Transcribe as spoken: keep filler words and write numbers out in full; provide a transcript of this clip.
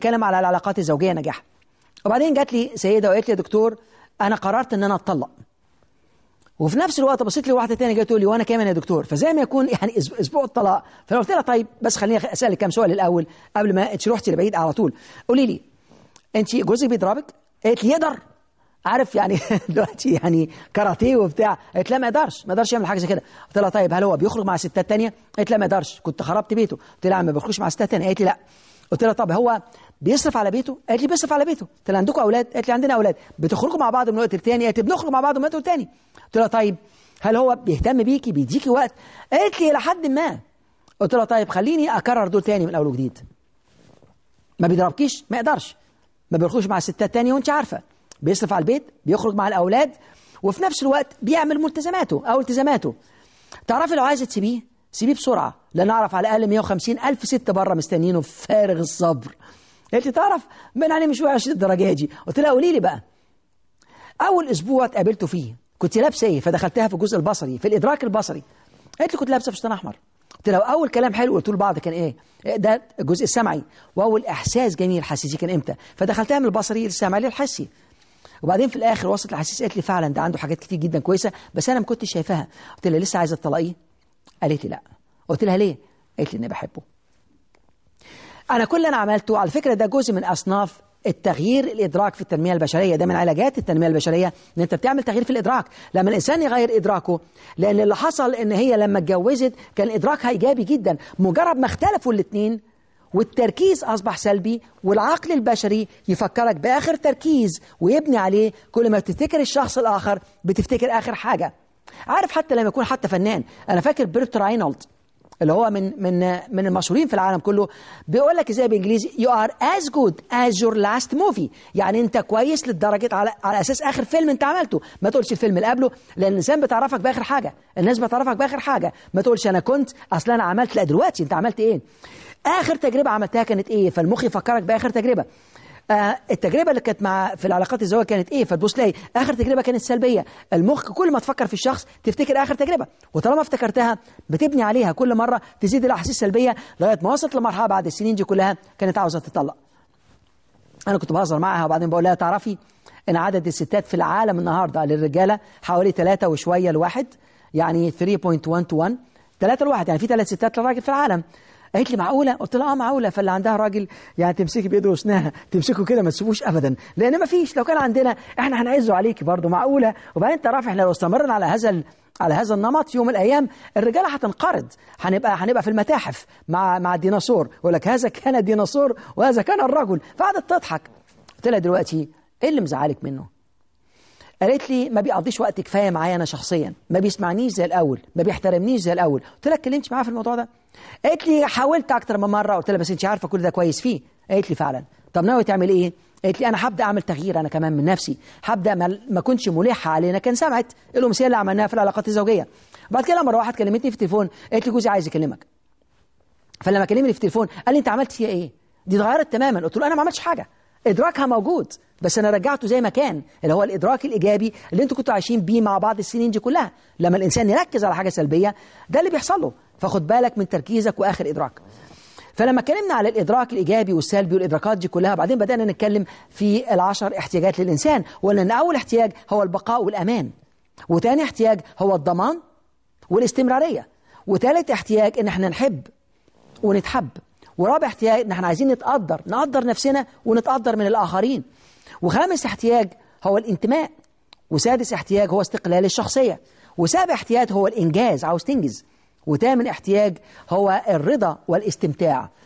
بيتكلم على العلاقات الزوجيه نجاح. وبعدين جات لي سيده وقالت لي يا دكتور انا قررت ان انا اتطلق. وفي نفس الوقت بصيت لي واحده ثانيه جت تقول لي وانا كمان يا دكتور، فزي ما يكون يعني اسبوع الطلاق. فانا قلت لها طيب بس خليني اسالك كام سؤال الاول قبل ما انت رحتي لبعيد على طول. قولي لي انت جوزك بيضربك؟ قالت لي يقدر؟ عارف يعني دلوقتي يعني كاراتيه وبتاع. قالت لا ما يقدرش، ما يقدرش يعمل حاجه زي كده. قلت لها طيب هل هو بيخرج مع ستات ثانيه؟ قالت لا ما يقدرش، كنت خربت بيته. قلت لها ما بيخرجش مع ستات ثانيه. قالت لي لا. قلت لها طب هو بيصرف على بيته؟ قالت لي بيصرف على بيته. قلت لها عندكم اولاد؟ قالت لي عندنا اولاد. بتخرجوا مع بعض من وقت للتاني؟ قالت لي بنخرج مع بعض من وقت للتاني. قلت لها طيب هل هو بيهتم بيكي، بيديكي وقت؟ قالت لي لحد ما. قلت لها طيب خليني اكرر دول تاني من اول وجديد. ما بيضربكيش؟ ما يقدرش. ما بيخرجش مع ستات تانية وانت عارفه. بيصرف على البيت، بيخرج مع الاولاد، وفي نفس الوقت بيعمل ملتزماته او التزاماته. تعرفي لو عايزه تسيبيه سيبيه بسرعه، لان اعرف على الاقل مية وخمسين الف ست بره مستنيينه فارغ الصبر. قالت لي تعرف من عليه مش وحش الدرجه دي. قلت لها قولي لي بقى اول اسبوع اتقابلته فيه كنت لابسه ايه؟ فدخلتها في الجزء البصري، في الادراك البصري. قالت لي كنت لابسه فستان احمر. قلت لها اول كلام حلو قلت له لبعض كان ايه؟ ده الجزء السمعي. واول احساس جميل حسيتيه كان امتى؟ فدخلتها من البصري للسمعي للحسي. وبعدين في الاخر وصلت لحسيس قالت لي فعلا ده عنده حاجات كتير جدا كويسه بس انا ما كنتش شايفاها. قلت لها لسه عايزه تطلقيه؟ قالت لي لا. قلت لها ليه؟ قالت لي اني بحبه. انا كل اللي انا عملته على فكره ده جزء من اصناف التغيير الادراك في التنميه البشريه، ده من علاجات التنميه البشريه ان انت بتعمل تغيير في الادراك. لما الانسان يغير ادراكه، لان اللي حصل ان هي لما اتجوزت كان ادراكها ايجابي جدا، مجرد ما اختلفوا الاثنين والتركيز أصبح سلبي، والعقل البشري يفكرك بآخر تركيز ويبني عليه. كل ما بتفتكر الشخص الآخر بتفتكر آخر حاجة. عارف حتى لما يكون حتى فنان، أنا فاكر بيرت راينولد اللي هو من من من المشهورين في العالم كله، بيقول لك ازاي بالانجليزي you are as good as your last movie، يعني انت كويس للدرجه على على اساس اخر فيلم انت عملته. ما تقولش الفيلم اللي قبله، لان الانسان بتعرفك باخر حاجه، الناس بتعرفك باخر حاجه. ما تقولش انا كنت اصلا انا عملت، لا دلوقتي انت عملت ايه، اخر تجربه عملتها كانت ايه، فالمخ يفكرك باخر تجربه. آه التجربه اللي كانت مع في العلاقات الزوجيه كانت ايه، فتبص تلاقي اخر تجربه كانت سلبيه. المخ كل ما تفكر في الشخص تفتكر اخر تجربه، وطالما افتكرتها بتبني عليها كل مره تزيد الاحاسيس السلبيه، لغايه ما وصلت لمرحله بعد السنين دي كلها كانت عاوزه تطلق. انا كنت بهزر معاها وبعدين بقول لها تعرفي ان عدد الستات في العالم النهارده للرجاله حوالي ثلاثة وشويه لواحد، يعني ثلاثة فاصلة واحد تو واحد، ثلاثة لواحد، يعني في ثلاث ستات للراجل في العالم. قالت لي معقوله؟ قلت لها اه معقوله. فاللي عندها راجل يعني تمسكي بايده وسناها، تمسكه كده ما تسيبوش ابدا، لان ما فيش. لو كان عندنا احنا هنعزه عليكي برضه، معقوله؟ وبعدين تعرفي احنا لو استمرنا على هذا ال... على هذا النمط يوم من الايام الرجاله هتنقرض، هنبقى هنبقى في المتاحف مع مع الديناصور، يقول لك هذا كان الديناصور وهذا كان الرجل. فقعدت تضحك. قلت لها دلوقتي ايه اللي مزعلك منه؟ قالت لي ما بيقضيش وقت كفايه معايا انا شخصيا، ما بيسمعنيش زي الاول، ما بيحترمنيش زي الاول. قلت لها اتكلمتي معاه في الموضوع ده؟ قالت لي حاولت اكتر من مره. قلت لها بس انت عارفه كل ده كويس فيه. قالت لي فعلا. طب ناوي تعمل ايه؟ قالت لي انا هبدا اعمل تغيير انا كمان من نفسي، هبدا ما, ما كنتش ملحه علينا، كان سمعت الامثله اللي عملناها في العلاقات الزوجيه. بعد كده مره واحد كلمتني في التليفون قالت لي جوزي عايز يكلمك. فلما كلمني في التليفون قال لي انت عملت فيها ايه؟ دي اتغيرت تماما. قلت له انا ما عملتش حاجه، ادراكها موجود بس انا رجعته زي ما كان، اللي هو الادراك الايجابي اللي انتوا كنتوا عايشين بيه مع بعض السنين دي كلها. لما الانسان يركز على حاجه سلبيه ده اللي بيحصل له، فخد بالك من تركيزك واخر ادراك. فلما اتكلمنا على الادراك الايجابي والسلبي والادراكات دي كلها، بعدين بدانا نتكلم في العشر احتياجات للانسان، وقلنا ان اول احتياج هو البقاء والامان، وثاني احتياج هو الضمان والاستمراريه، وثالث احتياج ان احنا نحب ونتحب، ورابع احتياج ان احنا عايزين نتقدر، نقدر نفسنا ونتقدر من الاخرين، وخامس احتياج هو الانتماء، وسادس احتياج هو استقلال الشخصيه، وسابع احتياج هو الانجاز، عاوز تنجز، وثامن احتياج هو الرضا والاستمتاع.